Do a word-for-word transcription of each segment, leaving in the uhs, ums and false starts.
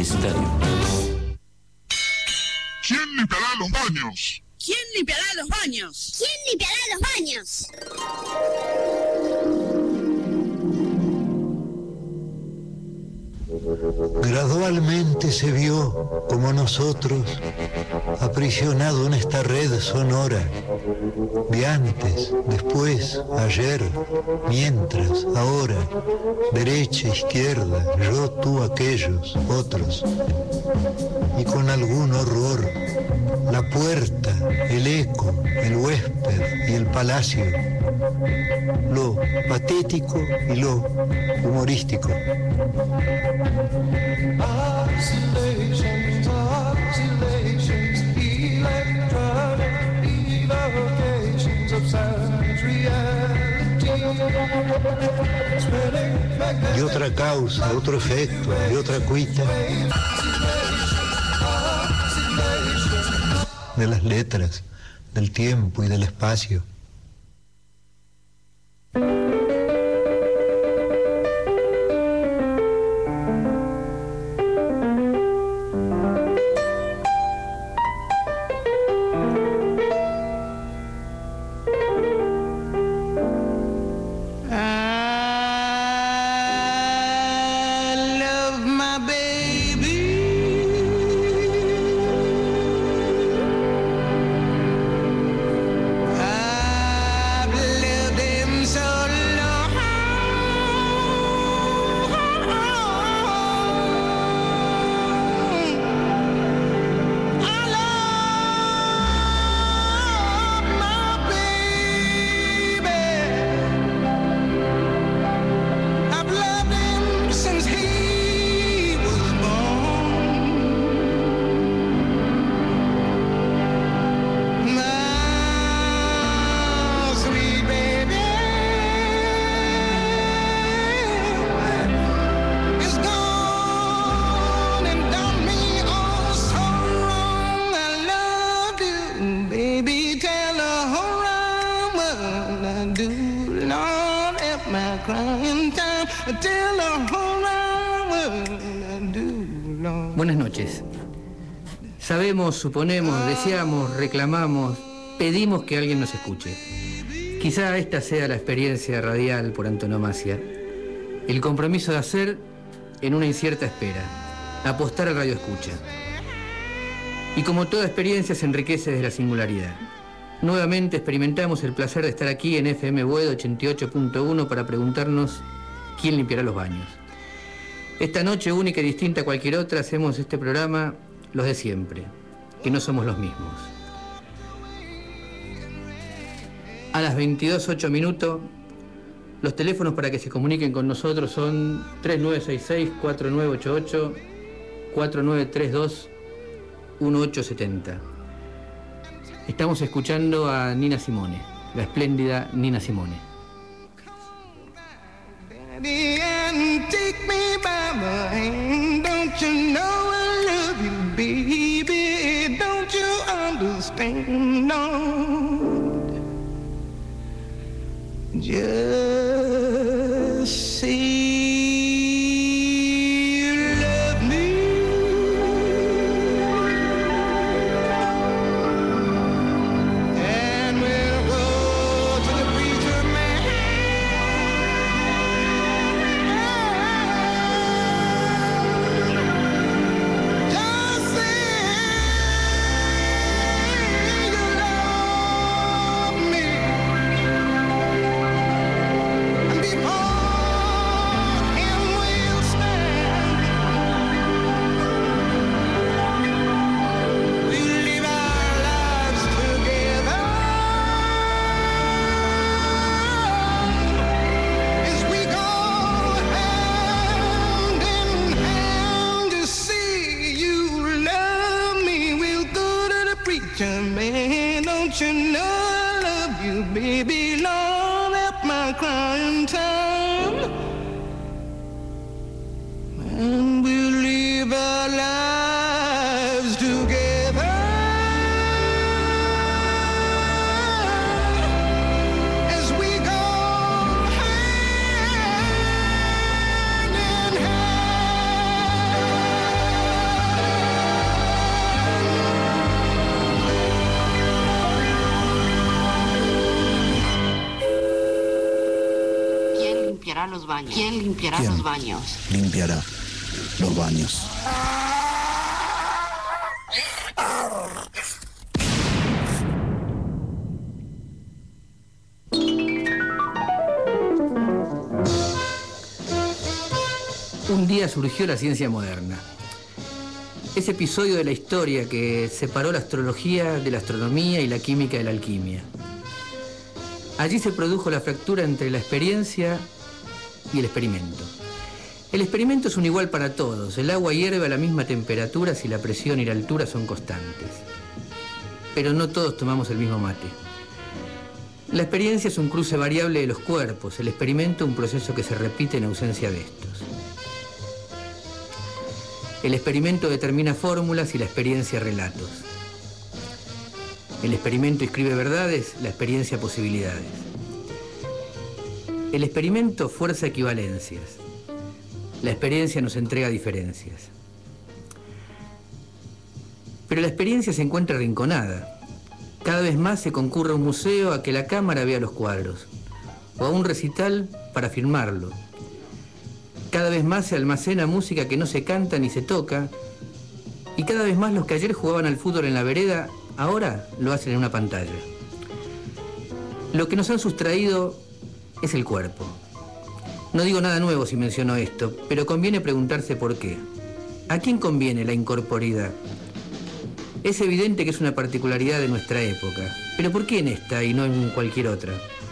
publicitario. ¿Quién limpiará los baños? ¿Quién limpiará los baños? ¿Quién limpiará los baños? Gradualmente se vio, como nosotros, aprisionado en esta red sonora, de antes, después, ayer, mientras, ahora, derecha, izquierda, yo, tú, aquellos, otros. Y con algún horror, la puerta, el eco, el huésped y el palacio, lo patético y lo humorístico. Oscillations, oscillations, electronic evocations of sound reality. Y otra causa, otro efecto, y otra cuita de las letras, del tiempo y del espacio. Buenas noches. Sabemos, suponemos, deseamos, reclamamos, pedimos que alguien nos escuche. Quizá esta sea la experiencia radial por antonomasia. El compromiso de hacer en una incierta espera. Apostar al radio escucha. Y como toda experiencia se enriquece desde la singularidad. Nuevamente experimentamos el placer de estar aquí en F M Boedo ochenta y ocho punto uno para preguntarnos quién limpiará los baños. Esta noche, única y distinta a cualquier otra, hacemos este programa los de siempre, que no somos los mismos. A las veintidós ocho minutos, los teléfonos para que se comuniquen con nosotros son tres nueve seis seis, cuatro nueve ocho ocho, cuatro nueve tres dos, uno ocho siete cero. Estamos escuchando a Nina Simone, la espléndida Nina Simone. And take me by the hand, don't you know I love you, baby? Don't you understand? No, just say you love me. And we'll go to the preacher man. los baños? ¿Quién limpiará ¿Quién los baños? limpiará los baños? Un día surgió la ciencia moderna. Ese episodio de la historia que separó la astrología de la astronomía y la química de la alquimia. Allí se produjo la fractura entre la experiencia y el experimento. El experimento es un igual para todos. El agua hierve a la misma temperatura si la presión y la altura son constantes. Pero no todos tomamos el mismo mate. La experiencia es un cruce variable de los cuerpos, el experimento un proceso que se repite en ausencia de estos. El experimento determina fórmulas y la experiencia relatos. El experimento inscribe verdades, la experiencia posibilidades. El experimento fuerza equivalencias. La experiencia nos entrega diferencias. Pero la experiencia se encuentra arrinconada. Cada vez más se concurre a un museo a que la cámara vea los cuadros, o a un recital para filmarlo. Cada vez más se almacena música que no se canta ni se toca, y cada vez más los que ayer jugaban al fútbol en la vereda, ahora lo hacen en una pantalla. Lo que nos han sustraído es el cuerpo. No digo nada nuevo si menciono esto, pero conviene preguntarse por qué. ¿A quién conviene la incorporidad? Es evidente que es una particularidad de nuestra época, pero ¿por qué en esta y no en cualquier otra?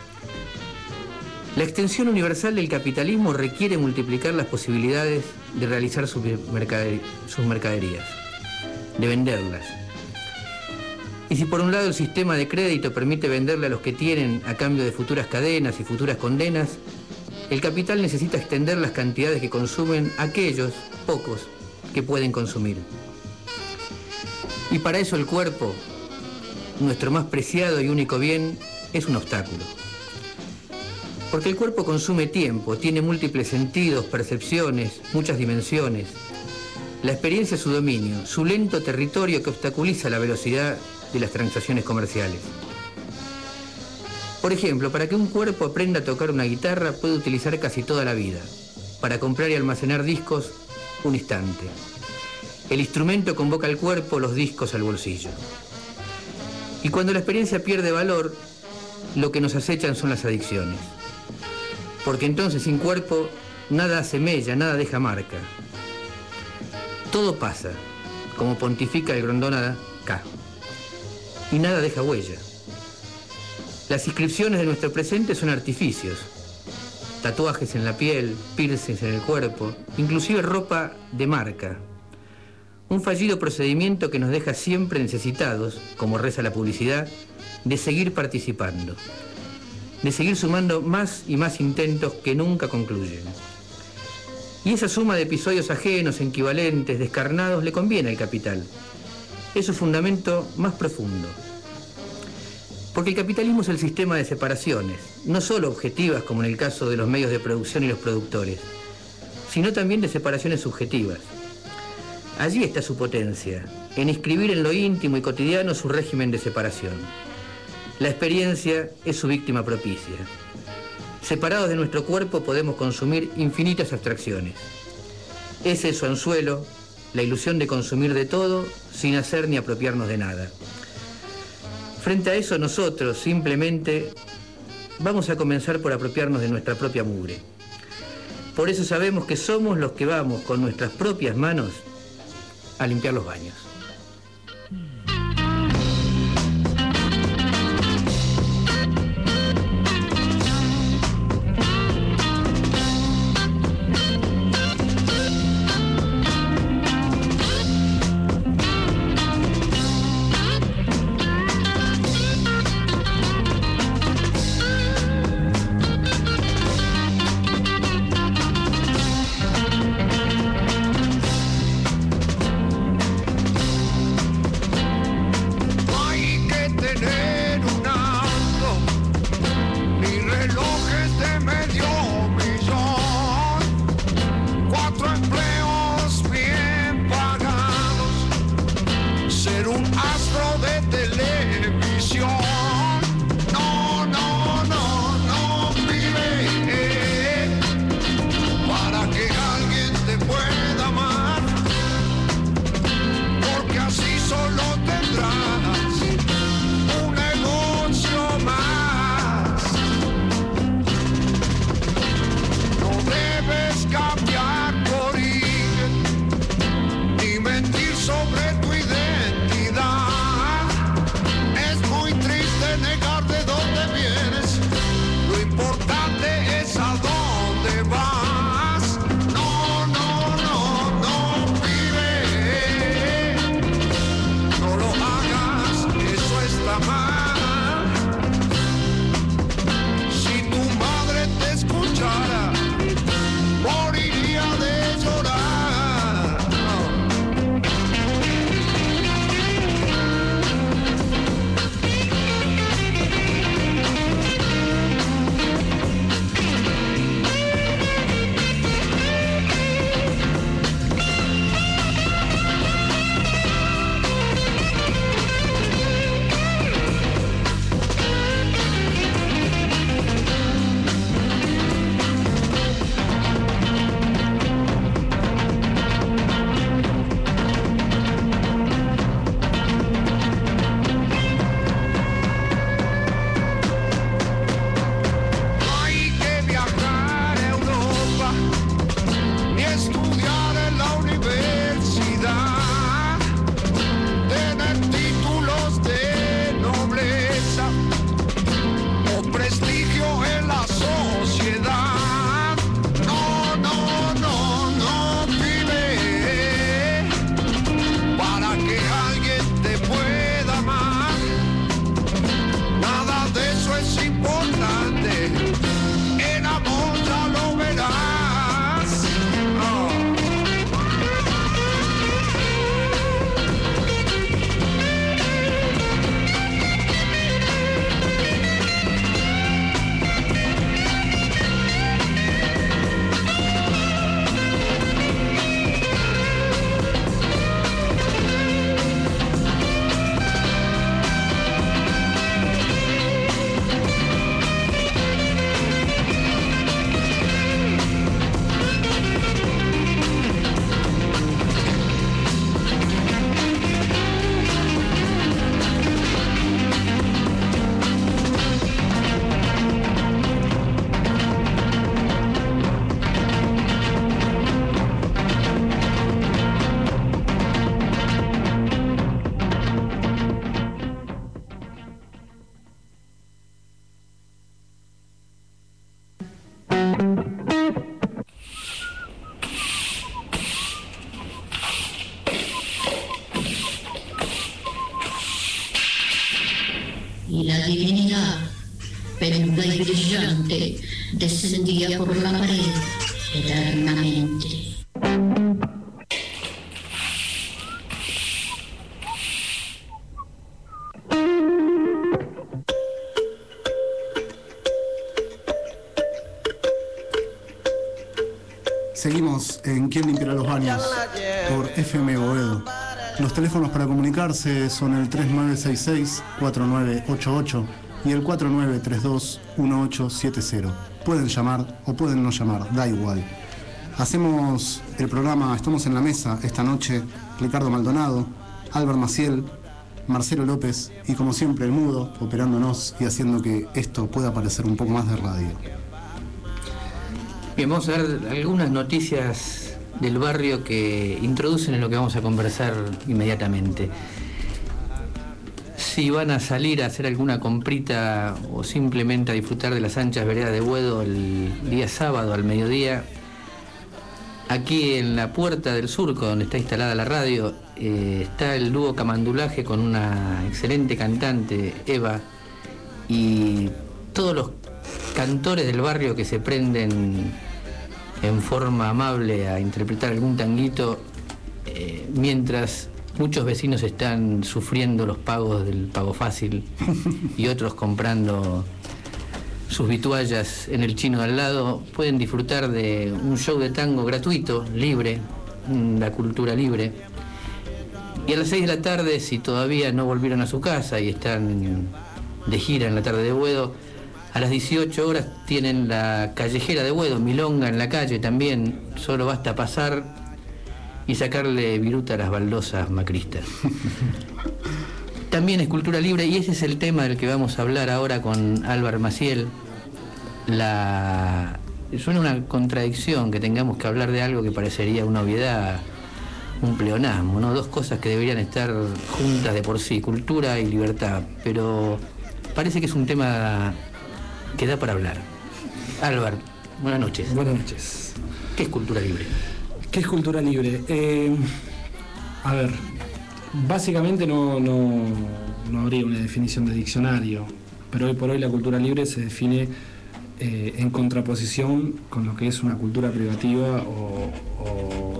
La extensión universal del capitalismo requiere multiplicar las posibilidades de realizar sus, mercader- sus mercaderías, de venderlas. Y si por un lado el sistema de crédito permite venderle a los que tienen a cambio de futuras cadenas y futuras condenas, el capital necesita extender las cantidades que consumen aquellos, pocos, que pueden consumir. Y para eso el cuerpo, nuestro más preciado y único bien, es un obstáculo. Porque el cuerpo consume tiempo, tiene múltiples sentidos, percepciones, muchas dimensiones. La experiencia es su dominio, su lento territorio que obstaculiza la velocidad de las transacciones comerciales. Por ejemplo, para que un cuerpo aprenda a tocar una guitarra puede utilizar casi toda la vida. Para comprar y almacenar discos, un instante. El instrumento convoca al cuerpo, los discos al bolsillo. Y cuando la experiencia pierde valor, lo que nos acechan son las adicciones. Porque entonces sin cuerpo nada hace mella, nada deja marca. Todo pasa, como pontifica el Grondona K. Y nada deja huella. Las inscripciones de nuestro presente son artificios. Tatuajes en la piel, piercings en el cuerpo, inclusive ropa de marca. Un fallido procedimiento que nos deja siempre necesitados, como reza la publicidad, de seguir participando. De seguir sumando más y más intentos que nunca concluyen. Y esa suma de episodios ajenos, equivalentes, descarnados, le conviene al capital. Es su fundamento más profundo. Porque el capitalismo es el sistema de separaciones, no solo objetivas como en el caso de los medios de producción y los productores, sino también de separaciones subjetivas. Allí está su potencia, en inscribir en lo íntimo y cotidiano su régimen de separación. La experiencia es su víctima propicia. Separados de nuestro cuerpo podemos consumir infinitas abstracciones. Ese es su anzuelo, la ilusión de consumir de todo sin hacer ni apropiarnos de nada. Frente a eso nosotros simplemente vamos a comenzar por apropiarnos de nuestra propia mugre. Por eso sabemos que somos los que vamos con nuestras propias manos a limpiar los baños. y la divinidad, peluda y brillante, descendía por la pared eternamente. Seguimos en ¿Quién limpiará los baños? Por F M Boedo. Los teléfonos para comunicarse son el tres nueve seis seis, cuatro nueve ocho ocho y el cuatro nueve tres dos, uno ocho siete cero. Pueden llamar o pueden no llamar, da igual. Hacemos el programa, estamos en la mesa esta noche, Ricardo Maldonado, Álvaro Maciel, Marcelo López y como siempre el Mudo, operándonos y haciendo que esto pueda parecer un poco más de radio. Bien, vamos a ver algunas noticias del barrio que introducen en lo que vamos a conversar inmediatamente. Si van a salir a hacer alguna comprita o simplemente a disfrutar de las anchas veredas de Boedo el día sábado al mediodía, aquí en la Puerta del Surco, donde está instalada la radio, eh, está el dúo Camandulaje con una excelente cantante, Eva, y todos los cantores del barrio que se prenden en forma amable a interpretar algún tanguito, eh, mientras muchos vecinos están sufriendo los pagos del pago fácil y otros comprando sus vituallas en el chino de al lado, pueden disfrutar de un show de tango gratuito, libre, la cultura libre. Y a las seis de la tarde, si todavía no volvieron a su casa y están de gira en la tarde de Boedo, a las dieciocho horas tienen la callejera de Boedo, milonga en la calle también, solo basta pasar y sacarle viruta a las baldosas macristas. También es cultura libre y ese es el tema del que vamos a hablar ahora con Álvaro Maciel. La... Suena una contradicción que tengamos que hablar de algo que parecería una obviedad, un pleonasmo, ¿no? Dos cosas que deberían estar juntas de por sí, cultura y libertad, pero parece que es un tema que da para hablar. Álvaro, buenas noches. Buenas noches. ¿Qué es cultura libre? ¿Qué es cultura libre? Eh, a ver, básicamente no, no, no habría una definición de diccionario, pero hoy por hoy la cultura libre se define eh, en contraposición con lo que es una cultura privativa o, o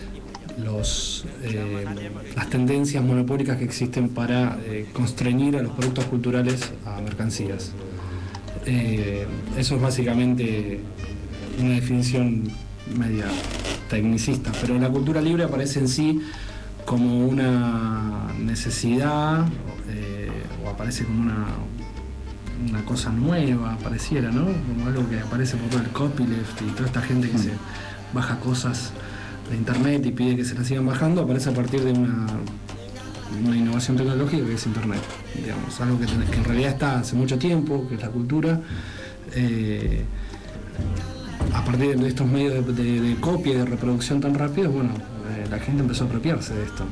los, eh, las tendencias monopólicas que existen para eh, constreñir a los productos culturales a mercancías. Eh, eso es básicamente una definición media tecnicista, pero la cultura libre aparece en sí como una necesidad eh, o aparece como una, una cosa nueva, pareciera, ¿no? Como algo que aparece por todo el copyleft y toda esta gente que se baja cosas de internet y pide que se las sigan bajando, aparece a partir de una, una innovación tecnológica que es internet, digamos, algo que, que en realidad está hace mucho tiempo, que es la cultura. Eh, a partir de estos medios de, de, de copia y de reproducción tan rápidos, bueno, eh, la gente empezó a apropiarse de esto.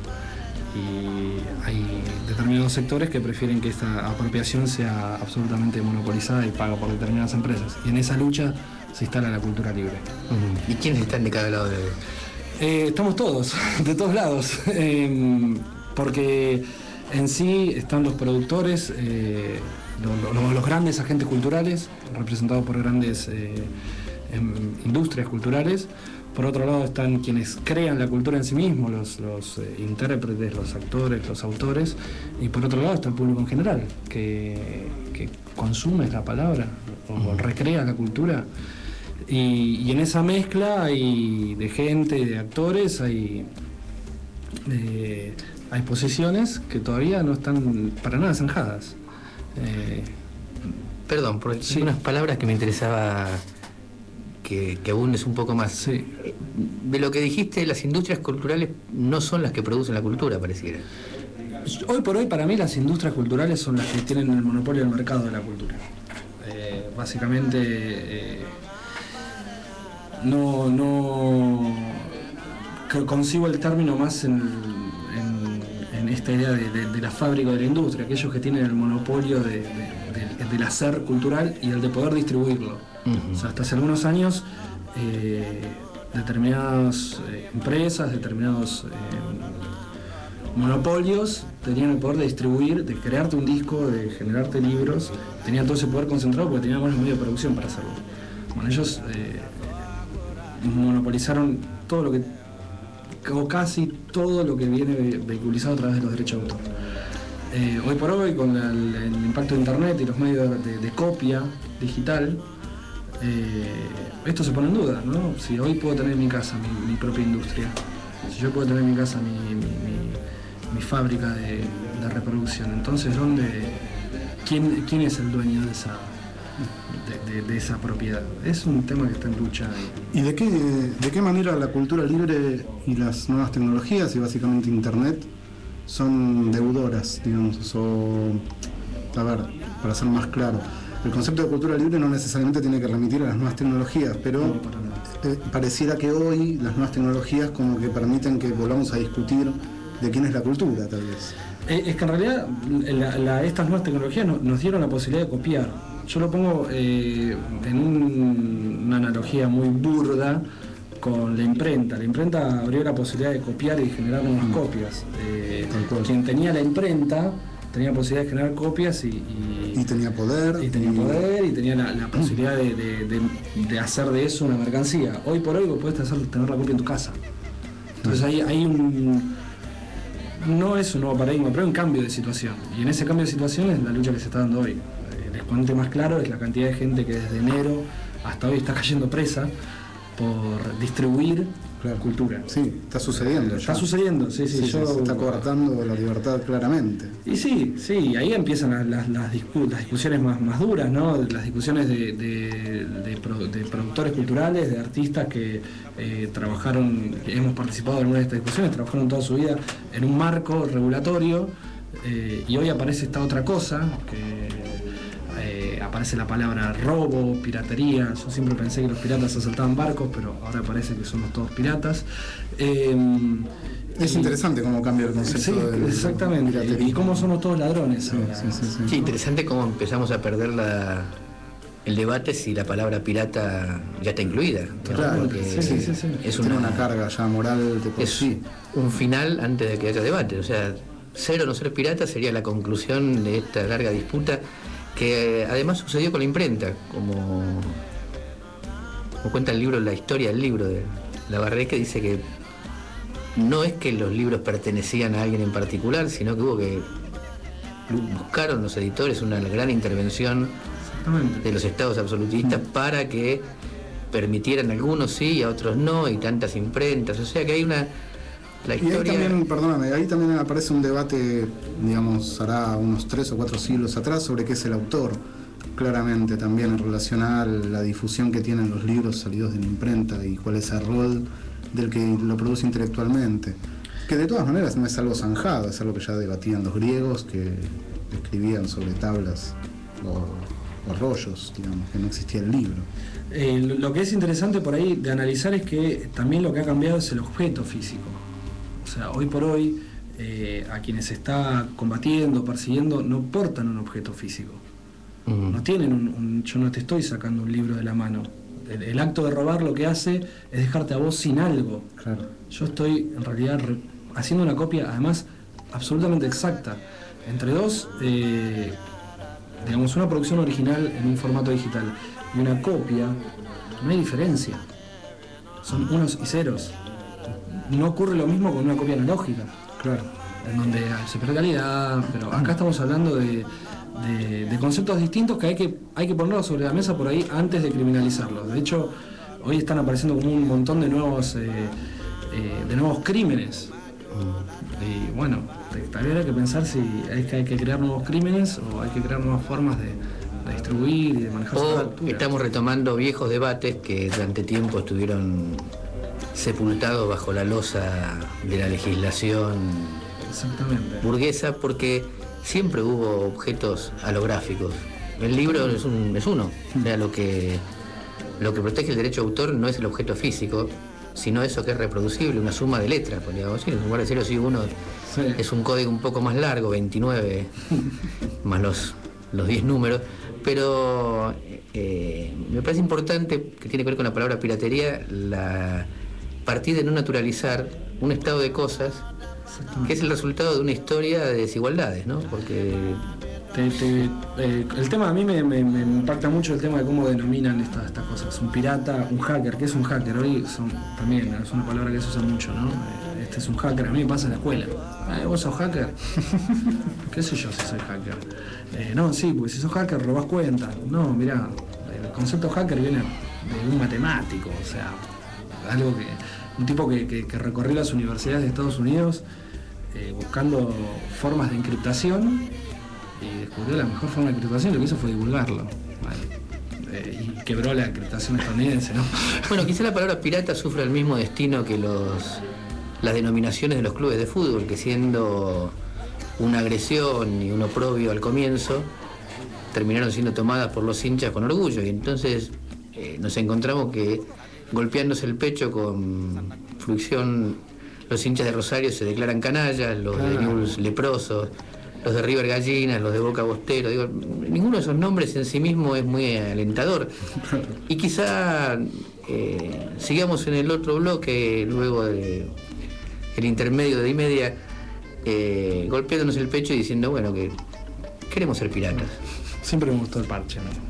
Y hay determinados sectores que prefieren que esta apropiación sea absolutamente monopolizada y paga por determinadas empresas. Y en esa lucha se instala la cultura libre. Uh-huh. ¿Y quiénes están de cada lado de...? Eh, estamos todos, de todos lados. eh, porque en sí están los productores, eh, los, los, los grandes agentes culturales, representados por grandes eh, industrias culturales. Por otro lado están quienes crean la cultura en sí mismos, los, los eh, intérpretes, los actores, los autores. Y por otro lado está el público en general, que, que consume la palabra o uh-huh. recrea la cultura. Y, y en esa mezcla hay de gente, de actores, hay, eh, hay posiciones que todavía no están para nada zanjadas. Eh, Perdón, porque sí. hay unas palabras que me interesaba que, que abundes un poco más. Sí. De lo que dijiste, las industrias culturales no son las que producen la cultura, pareciera. Hoy por hoy, para mí, las industrias culturales son las que tienen el monopolio del mercado de la cultura. Eh, básicamente... Eh, No, no concibo el término más en, en, en esta idea de, de, de la fábrica de la industria, aquellos que tienen el monopolio de, de, de, del hacer cultural y el de poder distribuirlo. Uh-huh. O sea, hasta hace algunos años eh, determinadas eh, empresas, determinados eh, monopolios tenían el poder de distribuir, de crearte un disco, de generarte libros, tenían todo ese poder concentrado porque tenían buenos medios de producción para hacerlo. Bueno, ellos eh, monopolizaron todo lo que, o casi todo lo que viene vehiculizado a través de los derechos de autor. Eh, hoy por hoy, con la, el, el impacto de internet y los medios de, de copia digital, eh, esto se pone en duda, ¿no? Si hoy puedo tener en mi casa mi, mi propia industria, si yo puedo tener en mi casa mi, mi, mi, mi fábrica de, de reproducción, entonces ¿dónde, quién, quién es el dueño de esa, de, de, de esa propiedad? Es un tema que está en lucha. ¿Y de qué, de qué manera la cultura libre y las nuevas tecnologías y básicamente Internet son deudoras, digamos? O, a ver, para ser más claro, el concepto de cultura libre no necesariamente tiene que remitir a las nuevas tecnologías, pero eh, pareciera que hoy las nuevas tecnologías como que permiten que volvamos a discutir de quién es la cultura, tal vez. Eh, es que en realidad la, la, estas nuevas tecnologías no, nos dieron la posibilidad de copiar. Yo lo pongo eh, en un, una analogía muy burda con la imprenta. La imprenta abrió la posibilidad de copiar y generar nuevas mm. copias. Eh, quien tenía la imprenta tenía la posibilidad de generar copias y, y, y tenía poder. Y tenía poder y tenía la, la posibilidad de, de, de, de hacer de eso una mercancía. Hoy por hoy vos podés hacer, tener la copia en tu casa. Entonces hay, hay un... no es un nuevo paradigma, pero hay un cambio de situación. Y en ese cambio de situación es la lucha que se está dando hoy. El exponente más claro es la cantidad de gente que desde enero hasta hoy está cayendo presa por distribuir claro. cultura. Sí, está sucediendo. Está ya. sucediendo, sí, sí. sí yo, se está coartando la libertad claramente. Y sí, sí, ahí empiezan las, las, las, discu las discusiones más, más duras, ¿no? Las discusiones de, de, de, pro, de productores culturales, de artistas que eh, trabajaron, que hemos participado en algunas de estas discusiones, trabajaron toda su vida en un marco regulatorio eh, y hoy aparece esta otra cosa que aparece la palabra robo, piratería. Yo siempre pensé que los piratas asaltaban barcos, pero ahora parece que somos todos piratas. Eh, es y, interesante cómo cambia el concepto. Sí, de exactamente. Y, y cómo somos todos ladrones. Sí, sí, sí, sí. sí, interesante cómo empezamos a perder la, el debate si la palabra pirata ya está incluida. Claro, porque sí, sí, sí, sí. Es una, una carga ya moral de por es sí. Un final antes de que haya debate. O sea, ser o no ser pirata sería la conclusión de esta larga disputa, que además sucedió con la imprenta, como, como cuenta el libro, la historia del libro de Labarré, que dice que no es que los libros pertenecían a alguien en particular, sino que hubo que buscaron los editores una gran intervención de los estados absolutistas para que permitieran a algunos sí y a otros no, y tantas imprentas, o sea que hay una... La historia... Y ahí también, perdóname, ahí también aparece un debate, digamos, hará unos tres o cuatro siglos atrás, sobre qué es el autor, claramente también en relación a la difusión que tienen los libros salidos de la imprenta y cuál es el rol del que lo produce intelectualmente. Que de todas maneras no es algo zanjado, es algo que ya debatían los griegos, que escribían sobre tablas o, o rollos, digamos, que no existía el libro. Eh, lo que es interesante por ahí de analizar es que también lo que ha cambiado es el objeto físico. O sea, hoy por hoy, eh, a quienes se está combatiendo, persiguiendo, no portan un objeto físico. Uh-huh. No tienen un, un... Yo no te estoy sacando un libro de la mano. El, el acto de robar lo que hace es dejarte a vos sin algo. Claro. Yo estoy, en realidad, re, haciendo una copia, además, absolutamente exacta. Entre dos, eh, digamos, una producción original en un formato digital y una copia, no hay diferencia. Son unos y ceros. No ocurre lo mismo con una copia analógica, claro, en donde hay supercalidad, pero acá estamos hablando de, de, de conceptos distintos que hay que hay que ponerlos sobre la mesa por ahí antes de criminalizarlos. De hecho, hoy están apareciendo como un montón de nuevos eh, eh, de nuevos crímenes. Y bueno, tal vez hay que pensar si hay que, hay que crear nuevos crímenes o hay que crear nuevas formas de, de distribuir y de manejar o su altura. Estamos retomando viejos debates que durante tiempo estuvieron sepultado bajo la losa de la legislación burguesa, porque siempre hubo objetos halográficos. El libro es, un, es uno. O sea, lo que, lo que protege el derecho de autor no es el objeto físico, sino eso que es reproducible, una suma de letras, podríamos decir. En lugar de cero, sí, uno sí. Es un código un poco más largo, veintinueve, más los, los diez números. Pero eh, me parece importante, que tiene que ver con la palabra piratería, la... partir de no naturalizar un estado de cosas que es el resultado de una historia de desigualdades, ¿no? Porque te, te, eh, el tema a mí me, me, me impacta mucho el tema de cómo denominan estas, estas cosas. Un pirata, un hacker. ¿Qué es un hacker? Hoy son, también es una palabra que se usa mucho, ¿no? Este es un hacker. A mí me pasa en la escuela. Ah, ¿vos sos hacker? ¿Qué sé yo si soy hacker? Eh, no, sí, porque si sos hacker robás cuentas. No, mirá, el concepto hacker viene de un matemático, o sea, algo que un tipo que, que, que recorrió las universidades de Estados Unidos eh, buscando formas de encriptación y descubrió la mejor forma de encriptación y lo que hizo fue divulgarlo. Vale. Eh, y quebró la encriptación estadounidense, ¿no? Bueno, quizá la palabra pirata sufre el mismo destino que los las denominaciones de los clubes de fútbol, que siendo una agresión y un oprobio al comienzo, terminaron siendo tomadas por los hinchas con orgullo, y entonces eh, nos encontramos que golpeándose el pecho con fruición los hinchas de Rosario se declaran canallas, los de Newell's leprosos, los de River gallinas, los de Boca bostero. Digo, ninguno de esos nombres en sí mismo es muy alentador. Y quizá eh, sigamos en el otro bloque luego de el intermedio de y media, eh, golpeándonos el pecho y diciendo, bueno, que queremos ser piratas. Siempre me gustó el parche, ¿no?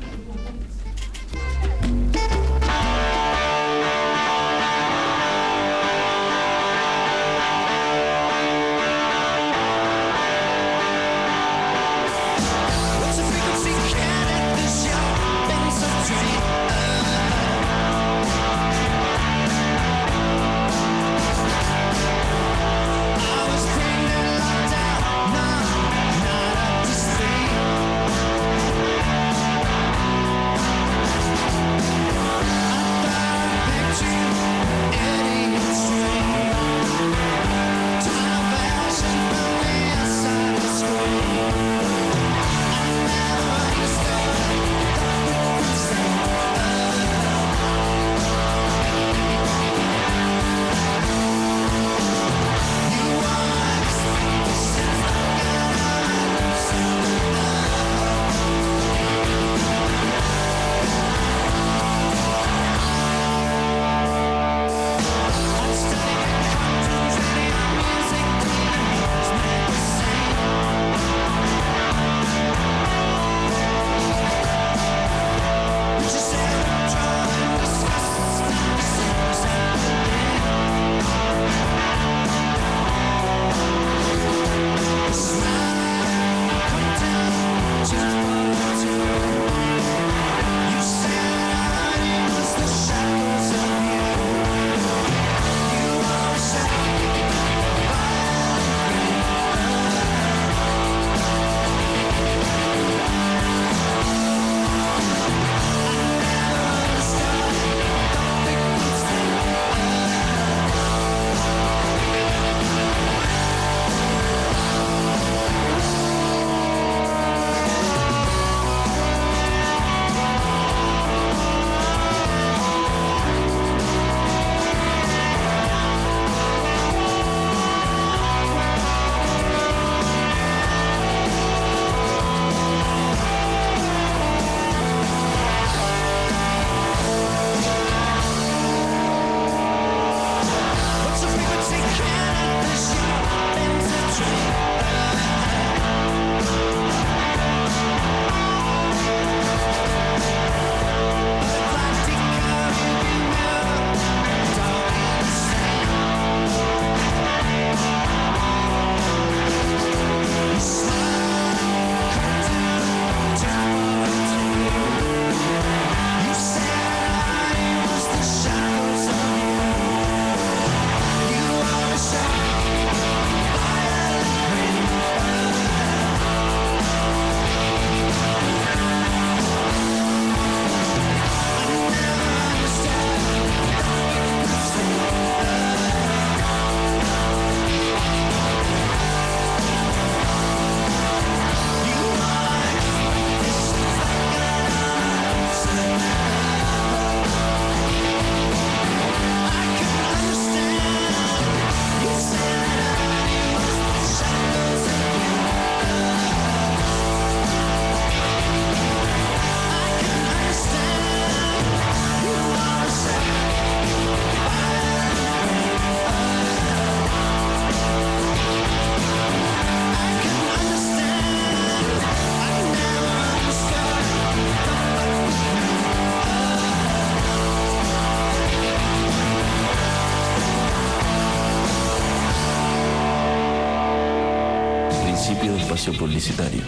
Principio de espacio publicitario.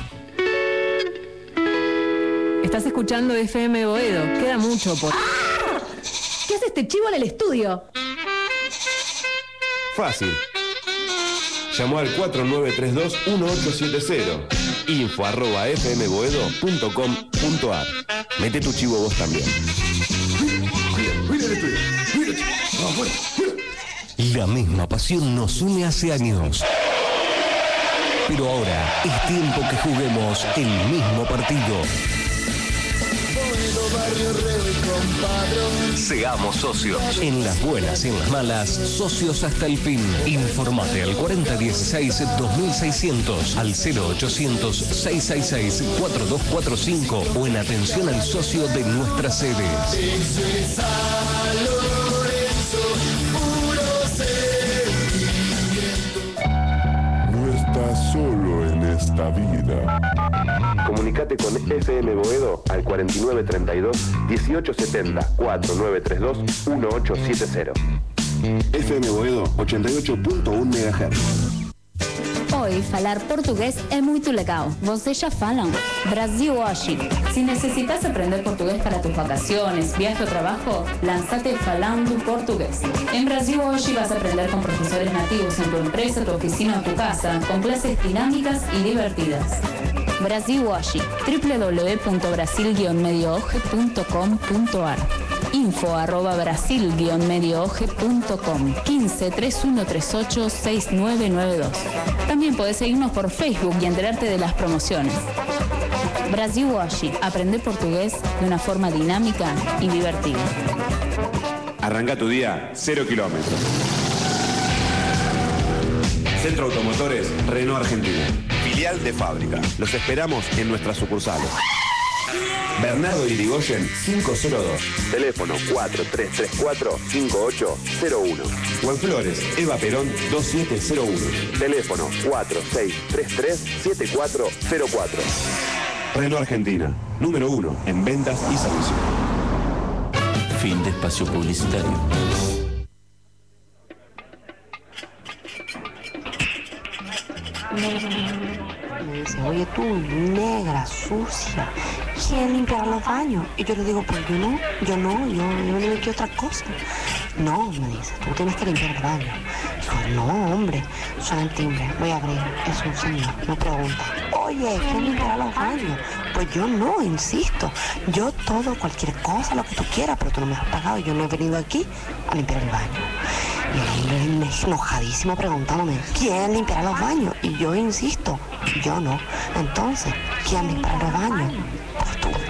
Estás escuchando F M Boedo. Queda mucho por... ¿Qué hace este chivo en el estudio? Fácil. Llamó al cuatro nueve tres dos uno ocho siete cero. Info arroba fmboedo punto com punto ar. Mete tu chivo vos también. La misma pasión nos une hace años. Pero ahora es tiempo que juguemos el mismo partido. Seamos socios. En las buenas y en las malas, socios hasta el fin. Informate al cuarenta dieciséis dos mil seiscientos, al cero ochocientos seiscientos sesenta y seis cuarenta y dos cuarenta y cinco o en atención al socio de nuestra sede. No estás solo en esta vida. Comunicate con F M Boedo al cuarenta y nueve treinta y dos dieciocho setenta cuatro nueve tres dos uno ocho siete cero. F M Boedo ochenta y ocho punto uno megahertz. Hoy, falar portugués é muito legal. Vocês já falam? Brasil hoje. Si necesitas aprender portugués para tus vacaciones, viaje o trabajo, lánzate falando portugués. En Brasil hoje vas a aprender con profesores nativos en tu empresa, tu oficina o tu casa, con clases dinámicas y divertidas. Brasil hoje. w w w punto brasil guion medio oje punto com punto ar. Info arroba brasil guion medio oje punto com. quince treinta y uno treinta y ocho sesenta y nueve noventa y dos. También podés seguirnos por Facebook y enterarte de las promociones. Brasil hoje. Aprender portugués de una forma dinámica y divertida. Arranca tu día cero kilómetros. Centro Automotores Renault Argentina. Filial de fábrica. Los esperamos en nuestras sucursales. Bernardo Irigoyen quinientos dos. Teléfono cuatro tres tres cuatro cinco ocho cero uno. O en Flores, Eva Perón veintisiete cero uno. Teléfono cuatro seis tres tres siete cuatro cero cuatro. Renault Argentina, número uno en ventas y servicio. Fin de espacio publicitario. Me dice, oye tú, negra, sucia, ¿quién limpiará los baños? Y yo le digo, pues yo no, yo no, yo, yo no limpié otra cosa. No, me dice, tú tienes que limpiar el baño. Digo, no, hombre, suena el timbre, voy a abrir, es un señor, me pregunta, oye, ¿quién limpiará los baños? Pues yo no, insisto, yo todo, cualquier cosa, lo que tú quieras, pero tú no me has pagado, yo no he venido aquí a limpiar el baño. Y el hombre enojadísimo preguntándome, ¿quién limpiará los baños? Y yo insisto, yo no. Entonces, ¿quién limpiará los baños? Pues tú, tú.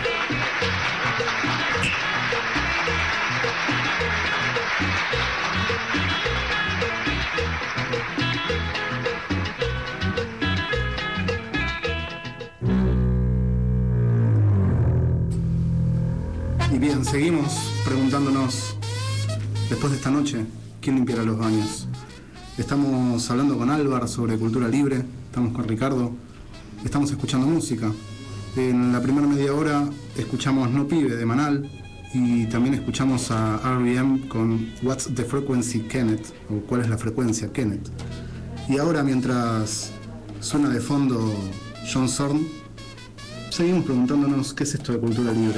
Y bien, seguimos preguntándonos, después de esta noche, ¿quién limpiará los baños? Estamos hablando con Álvar sobre cultura libre, estamos con Ricardo, estamos escuchando música. En la primera media hora escuchamos No Pibe de Manal y también escuchamos a R E M con What's the Frequency Kenneth, o ¿cuál es la frecuencia Kenneth? Y ahora, mientras suena de fondo John Zorn, seguimos preguntándonos qué es esto de cultura libre.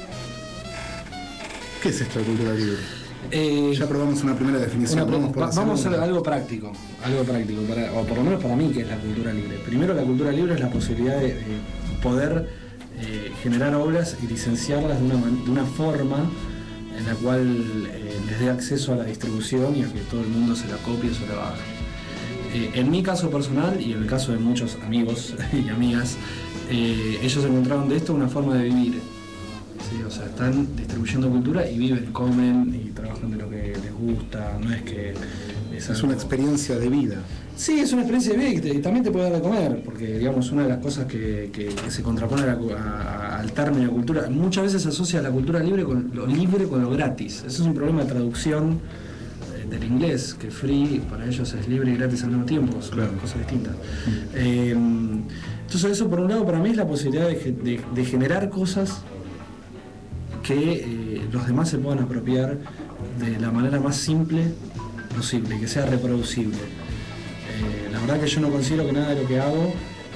¿Qué es esto de cultura libre? Eh, ya probamos una primera definición. Una, vamos por va, vamos a hacer algo práctico, algo práctico, para, o por lo menos para mí, que es la cultura libre. Primero, la cultura libre es la posibilidad de, de poder eh, generar obras y licenciarlas de una, de una forma en la cual eh, les dé acceso a la distribución y a que todo el mundo se la copie o se la haga. Eh, en mi caso personal y en el caso de muchos amigos y amigas, eh, ellos encontraron de esto una forma de vivir. Sí, o sea, están distribuyendo cultura y viven, comen y trabajan de lo que les gusta, no es que... Es, es una experiencia de vida. Sí, es una experiencia de vida y, te, y también te puede dar de comer, porque digamos una de las cosas que, que, que se contrapone a la, a, al término de cultura, muchas veces se asocia la cultura libre con lo libre con lo gratis. Eso es un problema de traducción eh, del inglés, que free para ellos es libre y gratis al mismo tiempo, son claro. cosas distintas. Mm. Eh, entonces eso por un lado para mí es la posibilidad de, de, de generar cosas que eh, los demás se puedan apropiar de la manera más simple posible, que sea reproducible. Eh, la verdad verdad que yo no considero que nada de lo que hago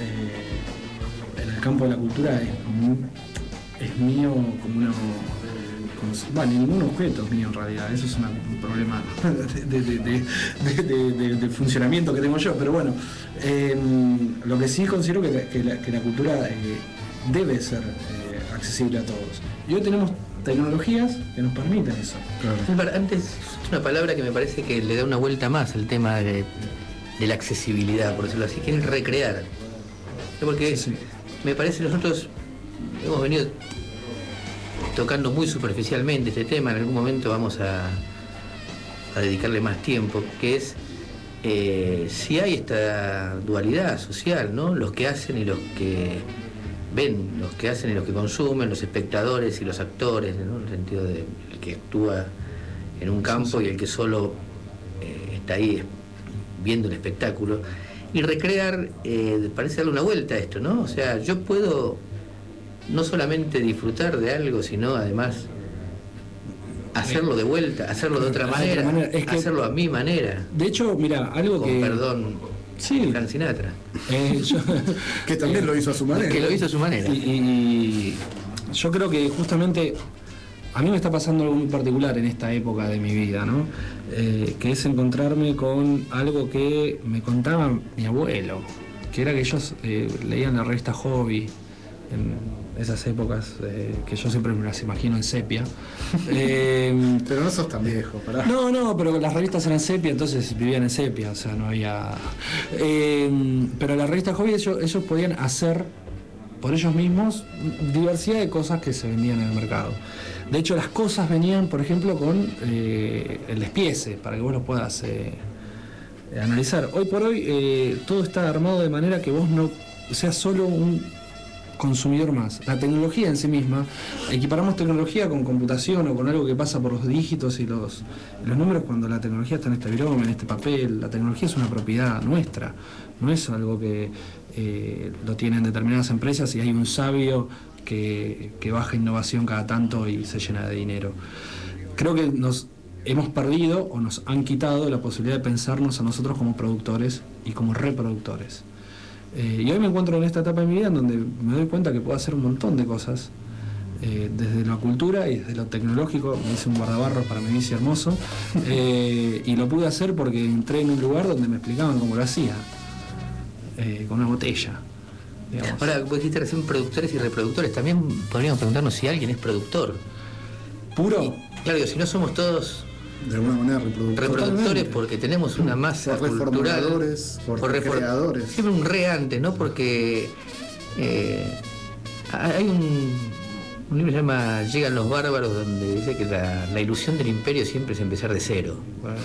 eh, en el campo de la cultura es, es mío como una... Bueno, ningún objeto es mío en realidad, eso es una, un problema de, de, de, de, de, de, de funcionamiento que tengo yo, pero bueno, eh, lo que sí considero que la, que la, que la cultura eh, debe ser eh, accesible a todos. Y hoy tenemos tecnologías que nos permiten eso. Claro. Antes es una palabra que me parece que le da una vuelta más al tema de, de la accesibilidad, por decirlo así, que es recrear. Porque sí, sí. me parece que nosotros hemos venido tocando muy superficialmente este tema, en algún momento vamos a, a dedicarle más tiempo, que es eh, si hay esta dualidad social, ¿no? Los que hacen y los que ven, los que hacen y los que consumen, los espectadores y los actores, ¿no? En el sentido de el que actúa en un campo y el que solo eh, está ahí viendo el espectáculo. Y recrear, eh, parece darle una vuelta a esto, ¿no? O sea, yo puedo no solamente disfrutar de algo, sino además hacerlo de vuelta, hacerlo de otra manera, otra manera. Es que, hacerlo a mi manera. De hecho, mira, algo con que... perdón, sí. Frank Sinatra. Eh, yo, que también eh, lo hizo a su manera. Que lo hizo a su manera. Y, y yo creo que justamente a mí me está pasando algo muy particular en esta época de mi vida, ¿no? Eh, que es encontrarme con algo que me contaba mi abuelo, que era que ellos eh, leían la revista Hobby, en esas épocas eh, que yo siempre me las imagino en sepia. eh, pero no sos tan viejo, ¿verdad? No, no, pero las revistas eran sepia, entonces vivían en sepia, o sea, no había... Eh, pero la revista Hobby ellos, ellos podían hacer por ellos mismos diversidad de cosas que se vendían en el mercado. De hecho, las cosas venían, por ejemplo, con eh, el despiece, para que vos lo puedas eh, analizar. Hoy por hoy eh, todo está armado de manera que vos no seas solo un consumidor más. La tecnología en sí misma, equiparamos tecnología con computación o con algo que pasa por los dígitos y los, los números cuando la tecnología está en este virome, en este papel. La tecnología es una propiedad nuestra, no es algo que eh, lo tienen determinadas empresas y hay un sabio que, que baja innovación cada tanto y se llena de dinero. Creo que nos hemos perdido o nos han quitado la posibilidad de pensarnos a nosotros como productores y como reproductores. Eh, y hoy me encuentro en esta etapa de mi vida en donde me doy cuenta que puedo hacer un montón de cosas, eh, desde la cultura y desde lo tecnológico. Me hice un guardabarros para mi bici hermoso, eh, y lo pude hacer porque entré en un lugar donde me explicaban cómo lo hacía, eh, con una botella, digamos. Ahora, vos dijiste recién productores y reproductores, también podríamos preguntarnos si alguien es productor. ¿Puro? Y, claro, si no somos todos... de alguna manera reproductores. Reproductores porque tenemos una masa por cultural. Por, por creadores. Siempre un re antes, ¿no? Porque eh, hay un, un libro que se llama Llegan los bárbaros, donde dice que la, la ilusión del imperio siempre es empezar de cero.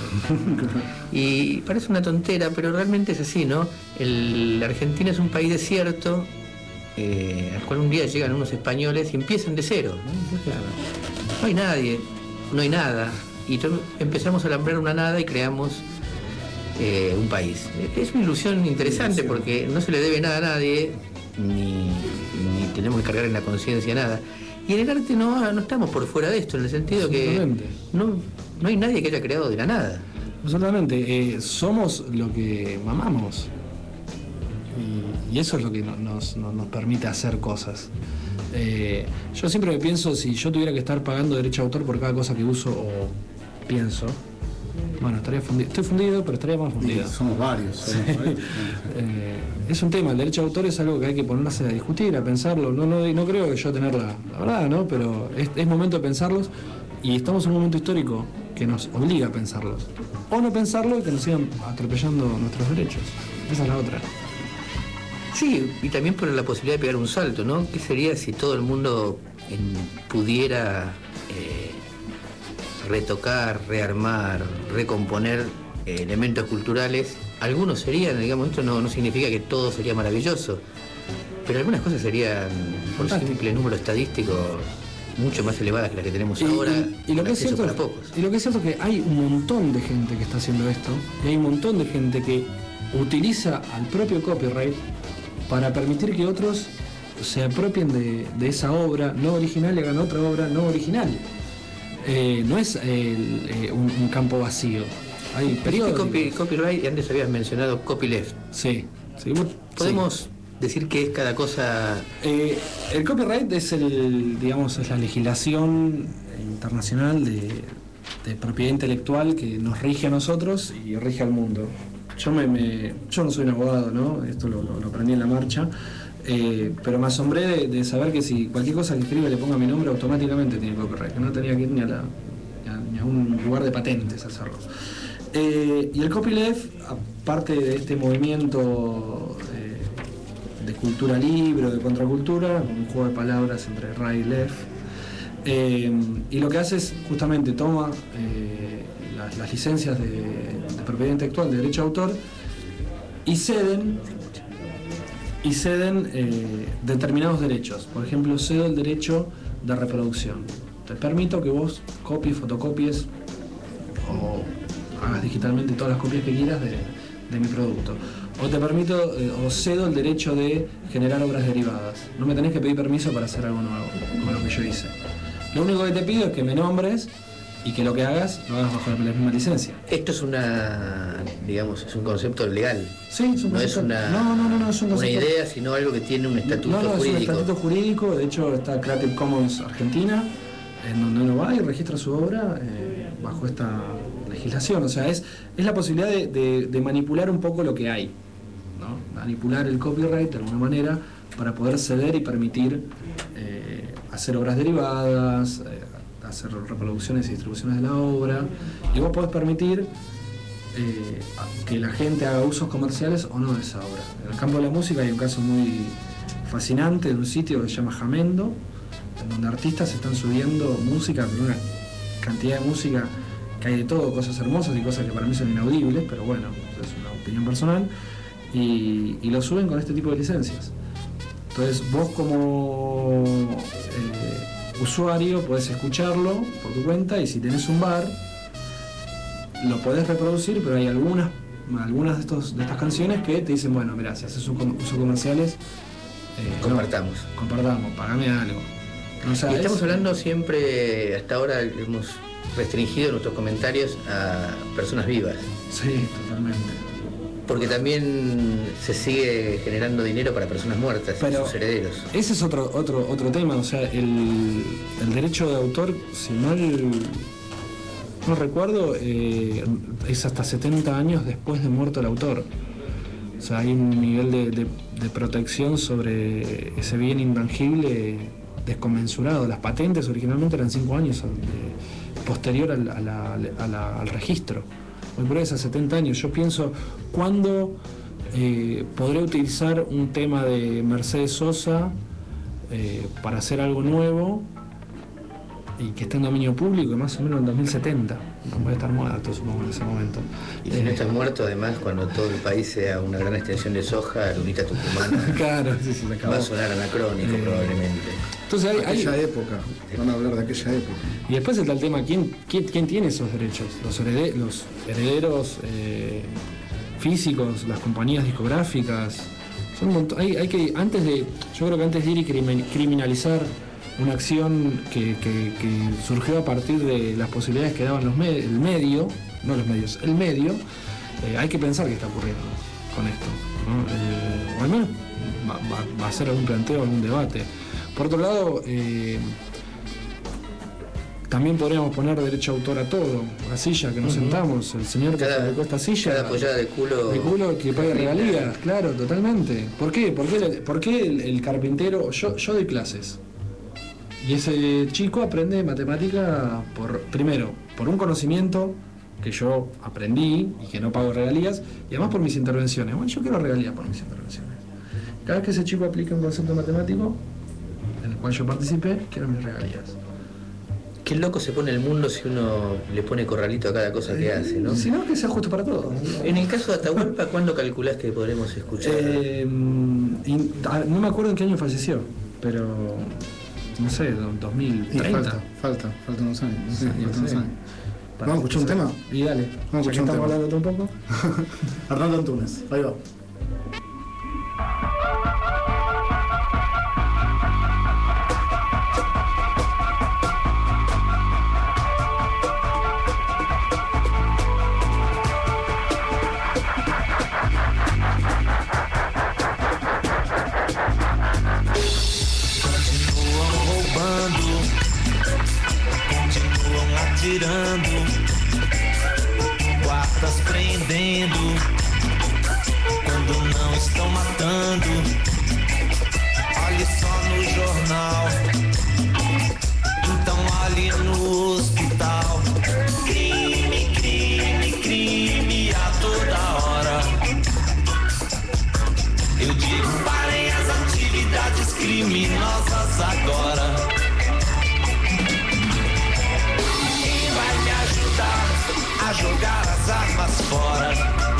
Y parece una tontera, pero realmente es así, ¿no? El, la Argentina es un país desierto, eh, al cual un día llegan unos españoles y empiezan de cero, ¿no? No hay nadie, no hay nada. Y empezamos a alambrar una nada y creamos eh, un país. Es una ilusión interesante porque no se le debe nada a nadie, ni, ni tenemos que cargar en la conciencia nada. Y en el arte no, no estamos por fuera de esto, en el sentido que no, no hay nadie que haya creado de la nada. Absolutamente. Eh, somos lo que mamamos. Y, y eso es lo que nos, nos, nos permite hacer cosas. Eh, yo siempre pienso, si yo tuviera que estar pagando derecho de autor por cada cosa que uso o pienso, bueno, estaría fundido. Estoy fundido, pero estaría más fundido. Sí, somos varios. Somos sí. varios. eh, es un tema, el derecho de autor es algo que hay que ponerse a discutir, a pensarlo. No, no, no creo que yo tener la, la verdad, ¿no? Pero es, es momento de pensarlos y estamos en un momento histórico que nos obliga a pensarlos. O no pensarlo y que nos sigan atropellando nuestros derechos. Esa es la otra. Sí, y también por la posibilidad de pegar un salto, ¿no? ¿Qué sería si todo el mundo en, pudiera eh, retocar, rearmar, recomponer eh, elementos culturales? Algunos serían, digamos, esto no, no significa que todo sería maravilloso, pero algunas cosas serían, por simple número estadístico, mucho más elevadas que las que tenemos y, ahora. Y, y, lo que es cierto, para pocos. y lo que es cierto es que hay un montón de gente que está haciendo esto, y hay un montón de gente que utiliza al propio copyright para permitir que otros se apropien de, de esa obra no original y hagan otra obra no original. Eh, no es eh, un, un campo vacío. hay periodos. Copy, copyright, y antes habías mencionado copyleft. Sí, sí. ¿Podemos sí. decir qué es cada cosa? Eh, el copyright es el, digamos, es la legislación internacional de, de propiedad intelectual que nos rige a nosotros y rige al mundo. Yo me, me yo no soy un abogado, ¿no? Esto lo, lo, lo aprendí en la marcha. Eh, pero me asombré de, de saber que si cualquier cosa que escriba le ponga mi nombre, automáticamente tiene copyright, que no tenía que ir ni a, la, ni a, ni a un lugar de patentes a hacerlo. Eh, y el copyleft, aparte de este movimiento eh, de cultura libre o de contracultura, un juego de palabras entre right y left, eh, y lo que hace es justamente toma eh, las, las licencias de, de propiedad intelectual, de derecho de autor, y ceden y ceden eh, determinados derechos. Por ejemplo, cedo el derecho de reproducción. Te permito que vos copies, fotocopies o hagas digitalmente todas las copias que quieras de, de mi producto. O te permito, eh, o cedo el derecho de generar obras derivadas. No me tenés que pedir permiso para hacer algo nuevo, como lo que yo hice. Lo único que te pido es que me nombres y que lo que hagas lo hagas bajo la misma licencia. Esto es una, digamos, es un concepto legal. Sí, es un no concepto. Es una, no, no, no, no, es un una concepto. idea, sino algo que tiene un estatuto no, no, jurídico. Es un estatuto jurídico, de hecho está Creative Commons Argentina, en donde uno va y registra su obra eh, bajo esta legislación. O sea, es, es la posibilidad de, de, de manipular un poco lo que hay, ¿no? Manipular el copyright de alguna manera para poder ceder y permitir eh, hacer obras derivadas, eh, hacer reproducciones y distribuciones de la obra, y vos podés permitir eh, que la gente haga usos comerciales o no de esa obra. En el campo de la música hay un caso muy fascinante de un sitio que se llama Jamendo, en donde artistas están subiendo música, con una cantidad de música que hay de todo, cosas hermosas y cosas que para mí son inaudibles, pero bueno, es una opinión personal, y, y lo suben con este tipo de licencias. Entonces vos como eh, usuario podés escucharlo por tu cuenta, y si tenés un bar lo podés reproducir, pero hay algunas algunas de, estos, de estas canciones que te dicen, bueno, mira, si haces usos comerciales, eh, compartamos. No, compartamos, pagame algo. O sea, y estamos es... hablando siempre, hasta ahora hemos restringido nuestros comentarios a personas vivas. Sí, totalmente. Porque también se sigue generando dinero para personas muertas, pero sus herederos. Ese es otro otro otro tema, o sea, el, el derecho de autor, si mal no recuerdo, eh, es hasta setenta años después de muerto el autor. O sea, hay un nivel de, de, de protección sobre ese bien intangible desconmensurado. Las patentes originalmente eran cinco años de, posterior al, a la, a la, al registro. Hoy por hoy es a setenta años. Yo pienso, ¿cuándo eh, podré utilizar un tema de Mercedes Sosa eh, para hacer algo nuevo y que esté en dominio público, más o menos en dos mil setenta? No voy a estar muerto, supongo, en ese momento. Y si no estás muerto, además, cuando todo el país sea una gran extensión de soja, Lunita Tucumana claro, sí, sí, se acabó. Va a sonar anacrónico, eh, probablemente. Entonces hay, aquella hay... época, van a hablar de aquella época. Y después está el tema, ¿quién, quién, quién tiene esos derechos? Los, herede, los herederos eh, físicos, las compañías discográficas. Son un montón, hay, hay que, antes de, yo creo que antes de ir y criminalizar una acción que, que, que surgió a partir de las posibilidades que daban los med el medio, no los medios, el medio, eh, hay que pensar qué está ocurriendo con esto, ¿no? Eh, o al menos va, va, va a ser algún planteo, algún debate. Por otro lado, eh, también podríamos poner derecho de autor a todo, la silla que nos uh-huh. sentamos, el señor que cada, fabricó esta silla, cada apoyada de culo, de culo que pague regalías, claro, totalmente. ¿Por qué? ¿Por qué, por qué el, el carpintero? Yo, yo doy clases. Y ese chico aprende matemática por, primero, por un conocimiento que yo aprendí y que no pago regalías, y además por mis intervenciones. Bueno, yo quiero regalías por mis intervenciones. Cada vez que ese chico aplica un concepto matemático en el cual yo participé, quiero mis regalías. Qué loco se pone el mundo si uno le pone corralito a cada cosa que hace, ¿no? Si no, que sea justo para todos. En el caso de Atahualpa, ¿cuándo calculás que podremos escuchar? Eh, y, a, no me acuerdo en qué año falleció, pero... no sé, dos mil treinta. Y falta, falta, faltan unos años. No sé, sí, faltan unos sí. años. ¿Vamos a escuchar un tema? Y dale, vamos a escuchar un tema. ¿Estamos hablando un poco? Arnaldo Antunes, ahí va. Eu digo, parem as atividades criminosas agora. Quem vai me ajudar a jogar as armas fora?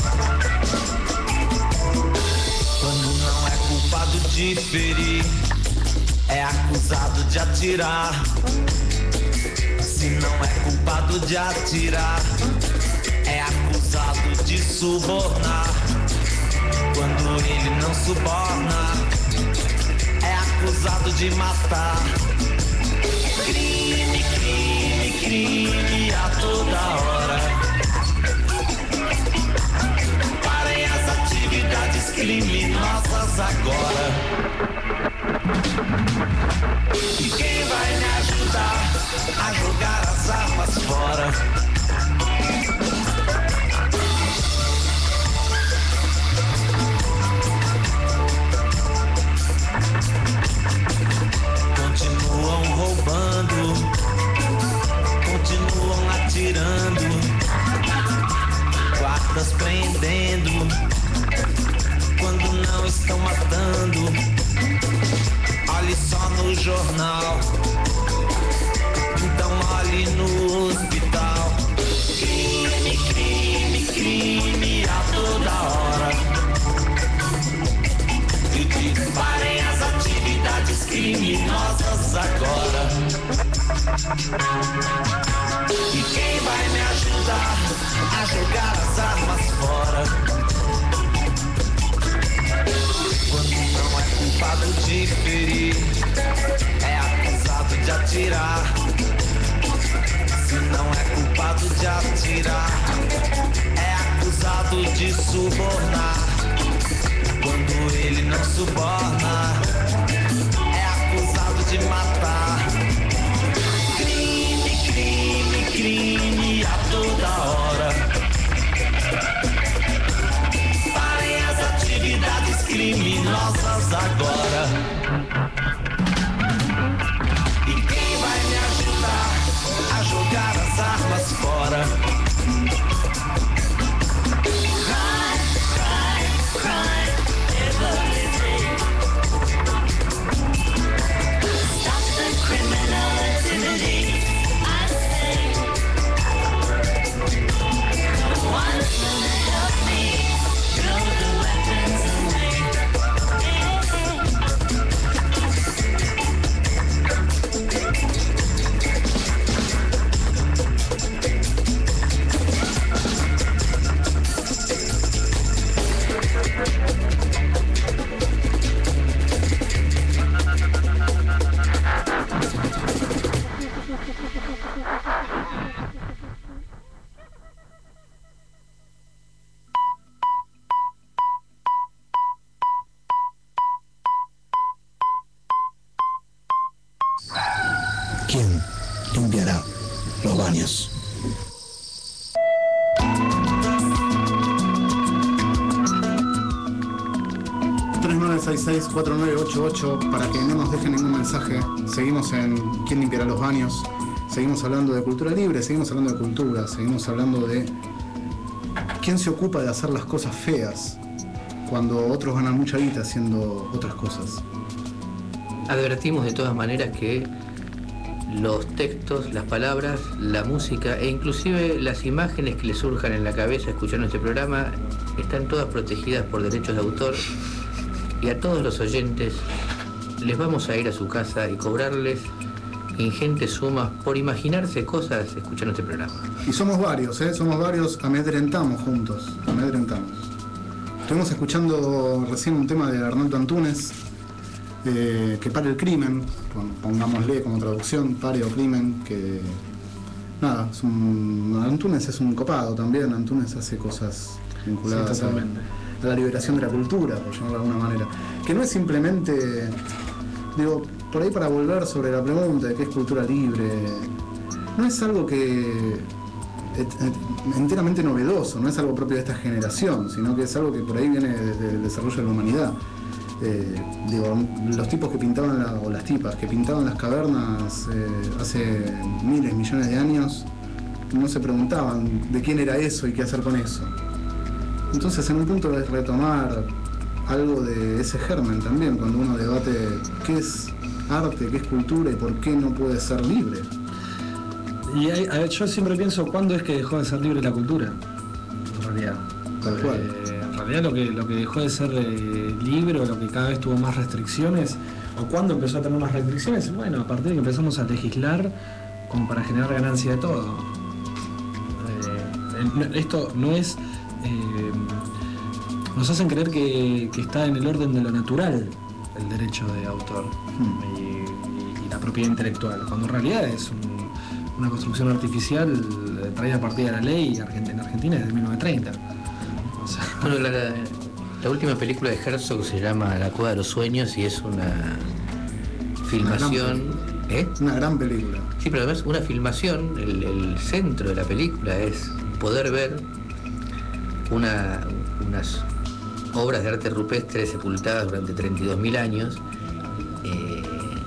Quando não é culpado de ferir, é acusado de atirar. Se não é culpado de atirar, é acusado de subornar. Quando ele não suborna, é acusado de matar. Crime, crime, crime a toda hora. Parem as atividades criminosas agora. E quem vai me ajudar a jogar as armas fora? Continuam roubando, continuam atirando, guardas prendendo, quando não estão matando. Olhe só no jornal, então olhe no hospital. Crime, crime, crime a toda hora. Eu digo, parem as atividades criminosas agora. E quem vai me ajudar a jogar as armas fora? Quando não é culpado de ferir, é acusado de atirar. Se não é culpado de atirar, é acusado de subornar. Quando ele não suborna, é acusado de matar. Crime, crime, crime a toda hora. Parem as atividades criminosas agora. E quem vai me ajudar a jogar as armas fora? Crime, crime, crime, every day. Stop the criminal activity, I say. No one's gonna help me throw the weapons away. ¿Quién limpiará los baños? tres nueve seis seis, cuatro nueve ocho ocho para que no nos dejen ningún mensaje. Seguimos en ¿Quién limpiará los baños? Seguimos hablando de cultura libre, seguimos hablando de cultura, seguimos hablando de quién se ocupa de hacer las cosas feas cuando otros ganan mucha guita haciendo otras cosas. Advertimos de todas maneras que los textos, las palabras, la música e inclusive las imágenes que les surjan en la cabeza escuchando este programa están todas protegidas por derechos de autor, y a todos los oyentes les vamos a ir a su casa y cobrarles ingentes sumas por imaginarse cosas escuchando este programa. Y somos varios, ¿eh? Somos varios, amedrentamos juntos, amedrentamos. Estuvimos escuchando recién un tema de Arnaldo Antunes, eh, que pare el crimen, pongámosle como traducción, pare o crimen, que nada, es un, Antunes es un copado también, Antunes hace cosas vinculadas sí, a, a la liberación de la cultura, por llamarlo de alguna manera, que no es simplemente, digo, por ahí para volver sobre la pregunta de qué es cultura libre, no es algo que enteramente novedoso, no es algo propio de esta generación, sino que es algo que por ahí viene desde el desarrollo de la humanidad. Eh, digo, los tipos que pintaban, la, o las tipas que pintaban las cavernas eh, hace miles, millones de años, no se preguntaban de quién era eso y qué hacer con eso. Entonces, en un punto es retomar algo de ese germen también, cuando uno debate qué es arte, qué es cultura y por qué no puede ser libre. Y hay, a ver, yo siempre pienso, ¿cuándo es que dejó de ser libre la cultura? En realidad. Tal cual. Eh, en realidad lo que, lo que dejó de ser eh, libre, o lo que cada vez tuvo más restricciones, o cuándo empezó a tener más restricciones, bueno, a partir de que empezamos a legislar como para generar ganancia de todo. Eh, esto no es... Eh, nos hacen creer que, que está en el orden de lo natural el derecho de autor hmm. y, y, y la propiedad intelectual, cuando en realidad es un, una construcción artificial traída a partir de la ley en Argentina desde mil novecientos treinta. O sea, bueno, la, la, la última película de Herzog se llama La Cueva de los Sueños y es una filmación... Una gran, ¿eh? Una gran película. Sí, pero además una filmación, el, el centro de la película es poder ver una, unas obras de arte rupestre sepultadas durante treinta y dos mil años, eh,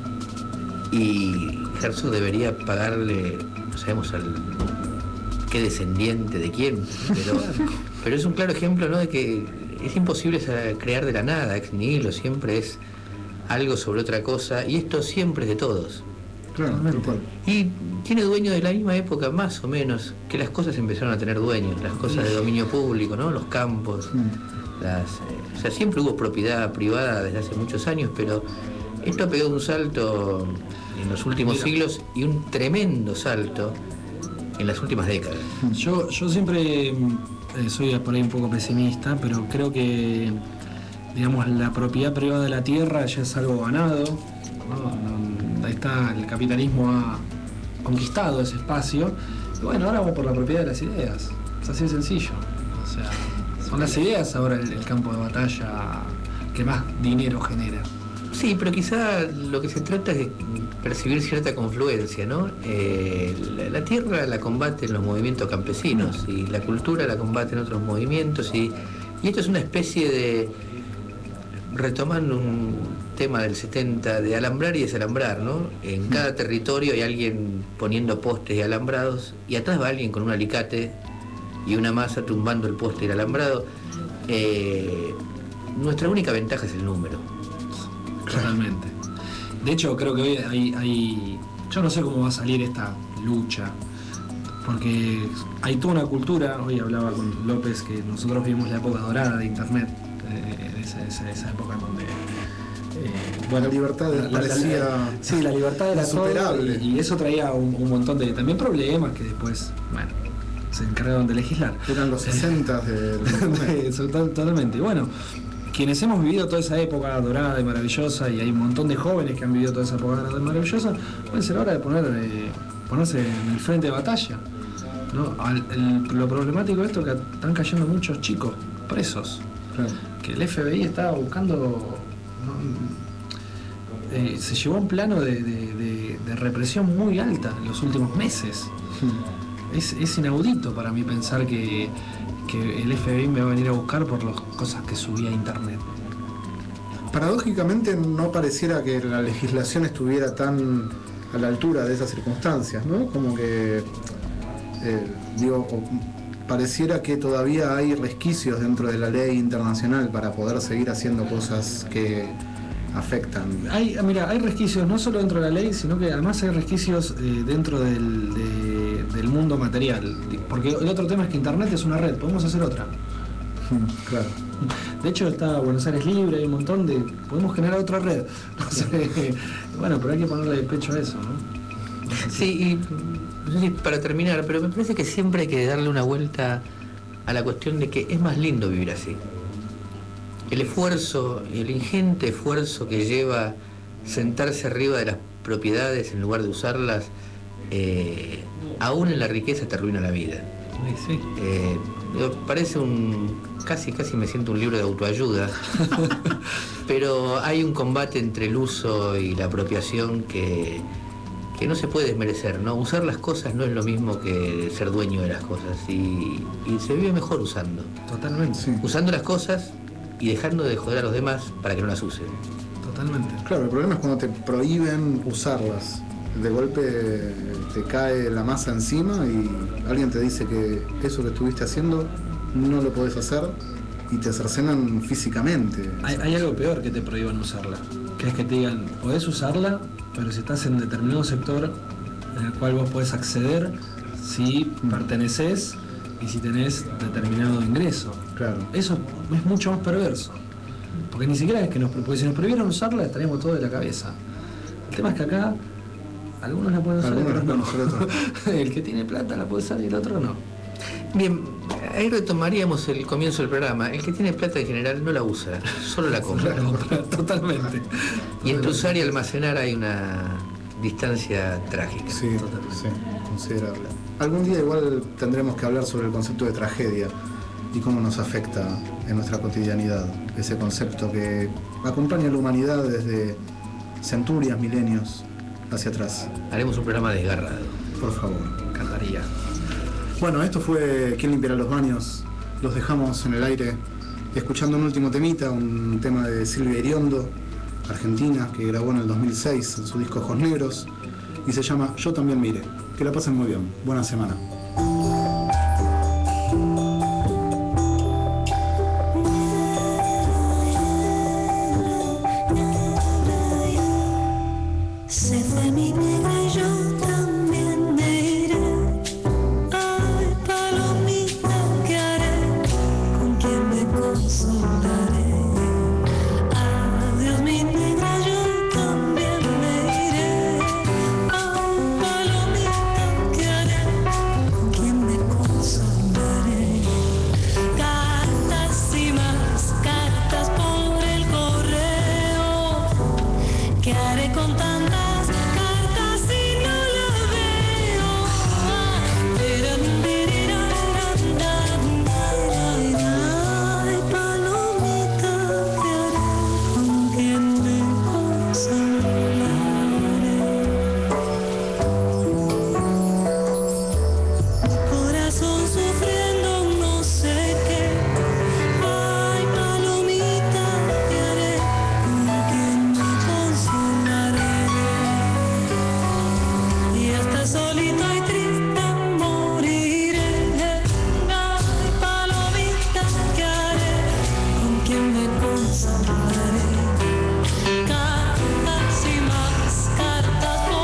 y Herzog debería pagarle, no sabemos al qué descendiente de quién, pero, pero es un claro ejemplo, ¿no?, de que es imposible crear de la nada, ex nihilo, siempre es algo sobre otra cosa, y esto siempre es de todos. Claro, y tiene dueño de la misma época, más o menos, que las cosas empezaron a tener dueños, las cosas de dominio público, ¿no? Los campos, las, eh, o sea, siempre hubo propiedad privada desde hace muchos años, pero esto ha pegado un salto en los últimos Mira. siglos y un tremendo salto en las últimas décadas. Yo, yo siempre eh, soy por ahí un poco pesimista, pero creo que, digamos, la propiedad privada de la tierra ya es algo ganado, ¿no? Ahí está, el capitalismo ha conquistado ese espacio, y bueno, ahora vamos por la propiedad de las ideas. Es así de sencillo. O sea, son las ideas ahora el, el campo de batalla que más dinero genera. Sí, pero quizá lo que se trata es de percibir cierta confluencia, ¿no? Eh, la, la tierra la combaten los movimientos campesinos y la cultura la combaten otros movimientos, y, y esto es una especie de, retomando un tema del setenta, de alambrar y desalambrar, ¿no? En cada territorio hay alguien poniendo postes y alambrados, y atrás va alguien con un alicate y una masa tumbando el poste y el alambrado. Eh, nuestra única ventaja es el número. Totalmente. De hecho, creo que hoy hay, hay... Yo no sé cómo va a salir esta lucha, porque hay toda una cultura. Hoy hablaba con López que nosotros vivimos la época dorada de Internet, eh, esa, esa, esa época donde... Eh, bueno, la libertad la, parecía... La, la, sí, la libertad era insuperable. Todo, y, y eso traía un, un montón de también problemas que después, bueno, se encargaron de legislar. Eran los sesenta de... de totalmente. Bueno, quienes hemos vivido toda esa época dorada y maravillosa, y hay un montón de jóvenes que han vivido toda esa época dorada y maravillosa, puede ser hora de poner, eh, ponerse en el frente de batalla, ¿no? Al, el, lo problemático de esto es que están cayendo muchos chicos presos, claro. Que el F B I estaba buscando, ¿no? eh, se llevó a un plano de, de, de, de represión muy alta en los últimos meses. Hmm. Es, es inaudito para mí pensar que que el F B I me va a venir a buscar por las cosas que subí a internet. Paradójicamente no pareciera que la legislación estuviera tan a la altura de esas circunstancias, ¿no? Como que, eh, digo, pareciera que todavía hay resquicios dentro de la ley internacional para poder seguir haciendo cosas que afectan. Hay, mira, hay resquicios no solo dentro de la ley, sino que además hay resquicios eh, dentro del, de, del mundo material. Porque el otro tema es que Internet es una red, podemos hacer otra. Claro. De hecho está Buenos Aires Libre, hay un montón de... Podemos generar otra red. No sé, bueno, pero hay que ponerle pecho a eso, ¿no? No sé sí, y no sé si para terminar, pero me parece que siempre hay que darle una vuelta a la cuestión de que es más lindo vivir así. El esfuerzo, el ingente esfuerzo que lleva sentarse arriba de las propiedades en lugar de usarlas, eh, aún en la riqueza te arruina la vida. Sí. Eh, parece un... casi casi me siento un libro de autoayuda, pero hay un combate entre el uso y la apropiación que, que no se puede desmerecer, ¿no? Usar las cosas no es lo mismo que ser dueño de las cosas, y, y se vive mejor usando. Totalmente. Sí. Usando las cosas y dejando de joder a los demás para que no las usen. Totalmente. Claro, el problema es cuando te prohíben usarlas. De golpe te cae la masa encima y alguien te dice que eso que estuviste haciendo no lo podés hacer y te cercenan físicamente. Hay, hay algo peor que te prohíban usarla, que es que te digan, podés usarla, pero si estás en determinado sector en el cual vos podés acceder si perteneces y si tenés determinado ingreso. Claro. Eso es mucho más perverso. Porque ni siquiera es que nos, porque si nos prohibieran usarla estaríamos todos de la cabeza. El tema es que acá algunos la pueden usar, algunos otros la pueden no. usar, otros. El que tiene plata la puede usar y el otro no. Bien, ahí retomaríamos el comienzo del programa. El que tiene plata en general no la usa, solo la compra. La compra, totalmente. Y entre usar y almacenar hay una distancia trágica. Sí, sí, considerable. Algún día igual tendremos que hablar sobre el concepto de tragedia y cómo nos afecta en nuestra cotidianidad. Ese concepto que acompaña a la humanidad desde centurias, milenios hacia atrás. Haremos un programa desgarrado. Por favor. Me encantaría. Bueno, esto fue ¿Quién limpiará los baños? Los dejamos en el aire escuchando un último temita, un tema de Silvia Iriondo, argentina, que grabó en el dos mil seis en su disco Ojos Negros y se llama Yo también miré. Que la pasen muy bien. Buena semana. Se fue mi negra y yo también me iré. Ay, palomita, ¿qué haré? ¿Con quién me consolaré? Adiós mi negra, yo también me iré. Ay, palomita, ¿qué haré? ¿Con quién me consolaré? Cartas y más cartas por el correo. ¿Qué haré con tantas?